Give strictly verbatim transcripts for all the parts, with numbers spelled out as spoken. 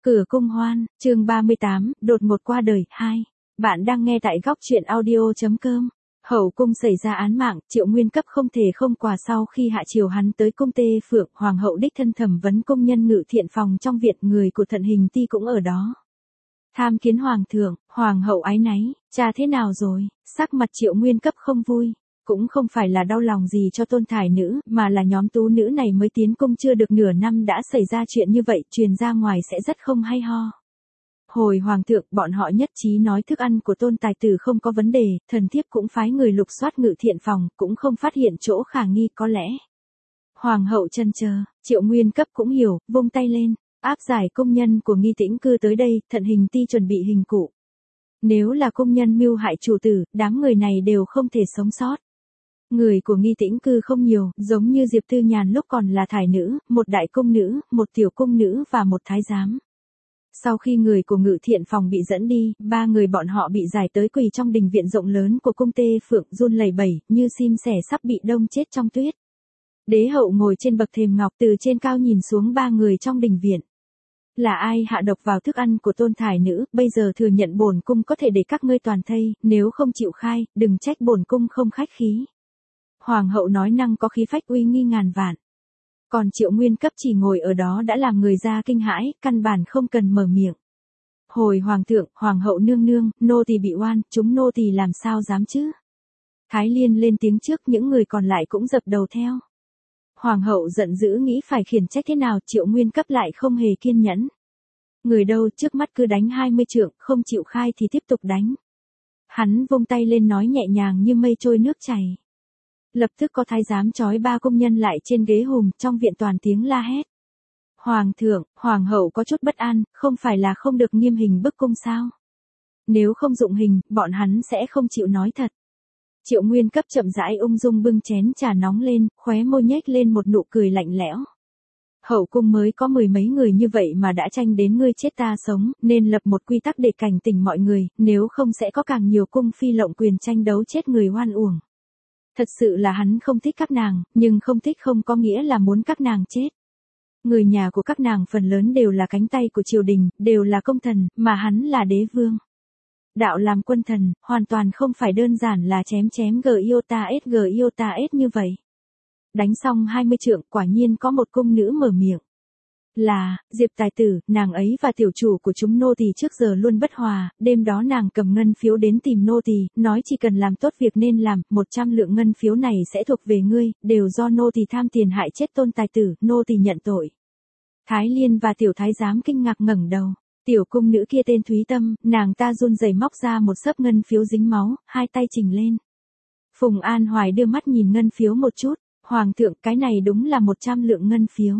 Cửa cung hoan, chương ba mươi tám, đột ngột qua đời, hai. Bạn đang nghe tại góc truyện audio.com. Hậu cung xảy ra án mạng, Triệu Nguyên cấp không thể không quà sau khi hạ triều hắn tới cung Tê Phượng, hoàng hậu đích thân thẩm vấn công nhân ngự thiện phòng trong viện, người của Thận Hình Ti cũng ở đó. Tham kiến hoàng thượng, hoàng hậu áy náy, cha thế nào rồi? Sắc mặt Triệu Nguyên cấp không vui. Cũng không phải là đau lòng gì cho Tôn Thải Nữ, mà là nhóm tú nữ này mới tiến cung chưa được nửa năm đã xảy ra chuyện như vậy, truyền ra ngoài sẽ rất không hay ho. Hồi hoàng thượng, bọn họ nhất trí nói thức ăn của Tôn tài tử không có vấn đề, thần thiếp cũng phái người lục soát ngự thiện phòng, cũng không phát hiện chỗ khả nghi, có lẽ. Hoàng hậu chần chờ, Triệu Nguyên cấp cũng hiểu, vung tay lên, áp giải công nhân của Nghi Tĩnh Cư tới đây, Thận Hình Ti chuẩn bị hình cụ. Nếu là công nhân mưu hại chủ tử, đám người này đều không thể sống sót. Người của Nghi Tĩnh Cư không nhiều, giống như Diệp Tư Nhàn lúc còn là thải nữ, một đại cung nữ, một tiểu cung nữ và một thái giám. Sau khi người của ngự thiện phòng bị dẫn đi, ba người bọn họ bị giải tới quỳ trong đình viện rộng lớn của cung Tê Phượng, run lẩy bẩy, như sim sẻ sắp bị đông chết trong tuyết. Đế hậu ngồi trên bậc thềm ngọc từ trên cao nhìn xuống ba người trong đình viện. Là ai hạ độc vào thức ăn của Tôn Thải Nữ, bây giờ thừa nhận bổn cung có thể để các ngươi toàn thây, nếu không chịu khai, đừng trách bổn cung không khách khí. Hoàng hậu nói năng có khí phách uy nghi ngàn vạn. Còn Triệu Nguyên cấp chỉ ngồi ở đó đã làm người ra kinh hãi, căn bản không cần mở miệng. Hồi hoàng thượng, hoàng hậu nương nương, nô tỳ bị oan, chúng nô tỳ làm sao dám chứ? Thái Liên lên tiếng trước, những người còn lại cũng dập đầu theo. Hoàng hậu giận dữ nghĩ phải khiển trách thế nào, Triệu Nguyên cấp lại không hề kiên nhẫn. Người đâu trước mắt cứ đánh hai mươi trượng, không chịu khai thì tiếp tục đánh. Hắn vung tay lên nói nhẹ nhàng như mây trôi nước chảy. Lập tức có thái giám trói ba công nhân lại trên ghế hùm, trong viện toàn tiếng la hét. Hoàng thượng, hoàng hậu có chút bất an, không phải là không được nghiêm hình bức cung sao? Nếu không dụng hình, bọn hắn sẽ không chịu nói thật. Triệu Nguyên cấp chậm rãi ung dung bưng chén trà nóng lên, khóe môi nhếch lên một nụ cười lạnh lẽo. Hậu cung mới có mười mấy người như vậy mà đã tranh đến ngươi chết ta sống, nên lập một quy tắc để cảnh tỉnh mọi người, nếu không sẽ có càng nhiều cung phi lộng quyền tranh đấu chết người oan uổng. Thật sự là hắn không thích các nàng, nhưng không thích không có nghĩa là muốn các nàng chết. Người nhà của các nàng phần lớn đều là cánh tay của triều đình, đều là công thần, mà hắn là đế vương. Đạo làm quân thần, hoàn toàn không phải đơn giản là chém chém g iota s g iota s như vậy. Đánh xong hai mươi trượng, quả nhiên có một cung nữ mở miệng. Là, Diệp tài tử, nàng ấy và tiểu chủ của chúng nô tỳ trước giờ luôn bất hòa, đêm đó nàng cầm ngân phiếu đến tìm nô tỳ, nói chỉ cần làm tốt việc nên làm, một trăm lượng ngân phiếu này sẽ thuộc về ngươi, đều do nô tỳ tham tiền hại chết Tôn tài tử, nô tỳ nhận tội. Thái Liên và tiểu thái giám kinh ngạc ngẩng đầu, tiểu cung nữ kia tên Thúy Tâm, nàng ta run rẩy móc ra một xấp ngân phiếu dính máu, hai tay chỉnh lên. Phùng An Hoài đưa mắt nhìn ngân phiếu một chút, hoàng thượng cái này đúng là một trăm lượng ngân phiếu.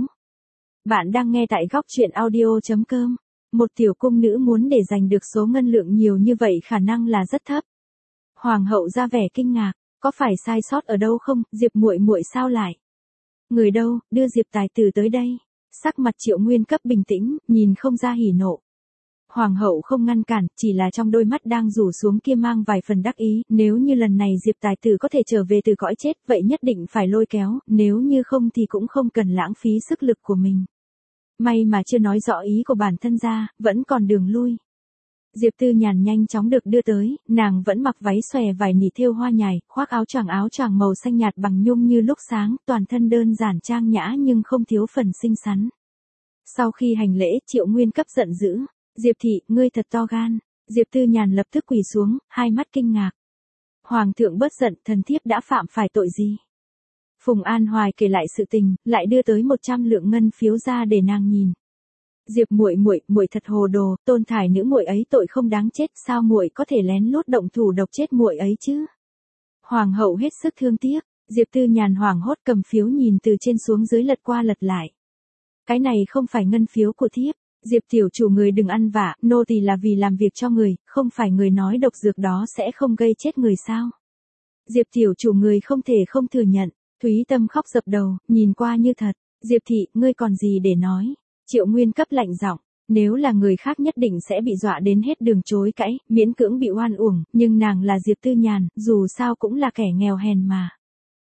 Bạn đang nghe tại góc truyện audio.com. Một tiểu cung nữ muốn để giành được số ngân lượng nhiều như vậy khả năng là rất thấp. Hoàng hậu ra vẻ kinh ngạc, có phải sai sót ở đâu không, Diệp muội muội sao lại? Người đâu, đưa Diệp tài tử tới đây. Sắc mặt Triệu Nguyên cấp bình tĩnh, nhìn không ra hỉ nộ. Hoàng hậu không ngăn cản, chỉ là trong đôi mắt đang rủ xuống kia mang vài phần đắc ý, nếu như lần này Diệp tài tử có thể trở về từ cõi chết, vậy nhất định phải lôi kéo, nếu như không thì cũng không cần lãng phí sức lực của mình. May mà chưa nói rõ ý của bản thân ra, vẫn còn đường lui. Diệp Tư Nhàn nhanh chóng được đưa tới, nàng vẫn mặc váy xòe vải nỉ thêu hoa nhài, khoác áo choàng áo choàng màu xanh nhạt bằng nhung như lúc sáng, toàn thân đơn giản trang nhã nhưng không thiếu phần xinh xắn. Sau khi hành lễ, Triệu Nguyên cấp giận dữ, Diệp thị, ngươi thật to gan. Diệp Tư Nhàn lập tức quỳ xuống, hai mắt kinh ngạc. Hoàng thượng bớt giận, thần thiếp đã phạm phải tội gì? Phùng An Hoài kể lại sự tình, lại đưa tới một trăm lượng ngân phiếu ra để nàng nhìn. Diệp muội muội, muội thật hồ đồ, Tôn Thải Nữ muội ấy tội không đáng chết, sao muội có thể lén lút động thủ độc chết muội ấy chứ? Hoàng hậu hết sức thương tiếc, Diệp Tư Nhàn hoảng hốt cầm phiếu nhìn từ trên xuống dưới lật qua lật lại. Cái này không phải ngân phiếu của thiếp, Diệp tiểu chủ người đừng ăn vạ, nô tỳ là vì làm việc cho người, không phải người nói độc dược đó sẽ không gây chết người sao? Diệp tiểu chủ người không thể không thừa nhận. Thúy Tâm khóc dập đầu, nhìn qua như thật. Diệp thị, ngươi còn gì để nói? Triệu Nguyên cấp lạnh giọng, nếu là người khác nhất định sẽ bị dọa đến hết đường chối cãi, miễn cưỡng bị oan uổng, nhưng nàng là Diệp Tư Nhàn, dù sao cũng là kẻ nghèo hèn mà.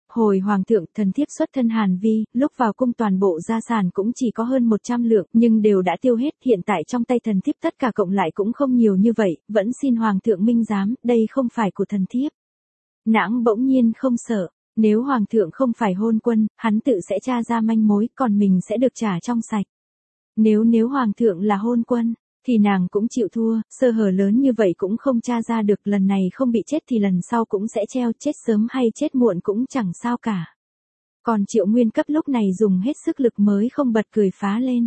Hồi hoàng thượng, thần thiếp xuất thân Hàn Vi, lúc vào cung toàn bộ gia sản cũng chỉ có hơn một trăm lượng, nhưng đều đã tiêu hết, hiện tại trong tay thần thiếp tất cả cộng lại cũng không nhiều như vậy, vẫn xin hoàng thượng minh giám, đây không phải của thần thiếp. Nãng bỗng nhiên không sợ, nếu hoàng thượng không phải hôn quân, hắn tự sẽ tra ra manh mối, còn mình sẽ được trả trong sạch. Nếu nếu hoàng thượng là hôn quân, thì nàng cũng chịu thua, sơ hở lớn như vậy cũng không tra ra được, lần này không bị chết thì lần sau cũng sẽ treo, chết sớm hay chết muộn cũng chẳng sao cả. Còn Triệu Nguyên Cấp lúc này dùng hết sức lực mới không bật cười phá lên.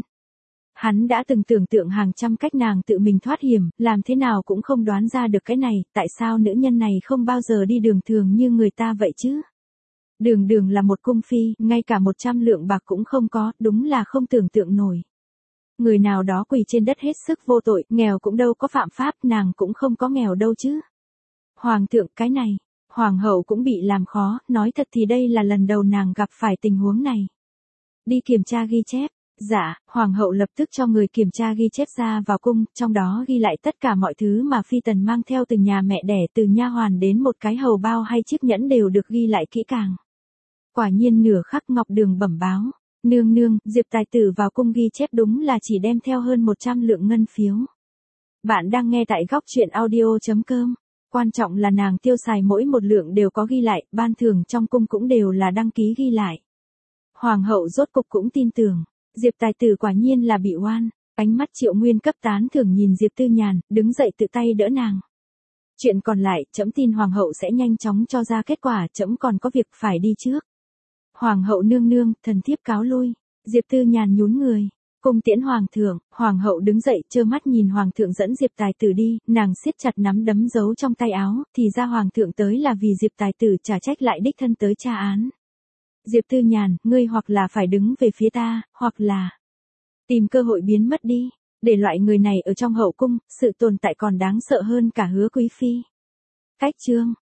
Hắn đã từng tưởng tượng hàng trăm cách nàng tự mình thoát hiểm, làm thế nào cũng không đoán ra được cái này, tại sao nữ nhân này không bao giờ đi đường thường như người ta vậy chứ? Đường đường là một cung phi, ngay cả một trăm lượng bạc cũng không có, đúng là không tưởng tượng nổi. Người nào đó quỳ trên đất hết sức vô tội, nghèo cũng đâu có phạm pháp, nàng cũng không có nghèo đâu chứ. Hoàng thượng, cái này, hoàng hậu cũng bị làm khó, nói thật thì đây là lần đầu nàng gặp phải tình huống này. Đi kiểm tra ghi chép. Dạ, hoàng hậu lập tức cho người kiểm tra ghi chép ra vào cung, trong đó ghi lại tất cả mọi thứ mà phi tần mang theo từ nhà mẹ đẻ, từ nha hoàn đến một cái hầu bao hay chiếc nhẫn đều được ghi lại kỹ càng. Quả nhiên nửa khắc Ngọc Đường bẩm báo, nương nương, Diệp tài tử vào cung ghi chép đúng là chỉ đem theo hơn một trăm lượng ngân phiếu. Bạn đang nghe tại góc truyện audio chấm com. Quan trọng là nàng tiêu xài mỗi một lượng đều có ghi lại, ban thưởng trong cung cũng đều là đăng ký ghi lại. Hoàng hậu rốt cục cũng tin tưởng. Diệp tài tử quả nhiên là bị oan, ánh mắt Triệu Nguyên Cấp tán thưởng nhìn Diệp Tư Nhàn, đứng dậy tự tay đỡ nàng. Chuyện còn lại, trẫm tin hoàng hậu sẽ nhanh chóng cho ra kết quả, trẫm còn có việc phải đi trước. Hoàng hậu nương nương, thần thiếp cáo lui. Diệp Tư Nhàn nhún người, cung tiễn hoàng thượng. Hoàng hậu đứng dậy, trơ mắt nhìn hoàng thượng dẫn Diệp tài tử đi, nàng siết chặt nắm đấm giấu trong tay áo, thì ra hoàng thượng tới là vì Diệp tài tử trả trách lại đích thân tới tra án. Diệp Tư Nhàn, ngươi hoặc là phải đứng về phía ta, hoặc là tìm cơ hội biến mất đi, để loại người này ở trong hậu cung, sự tồn tại còn đáng sợ hơn cả Hứa quý phi. Cách chương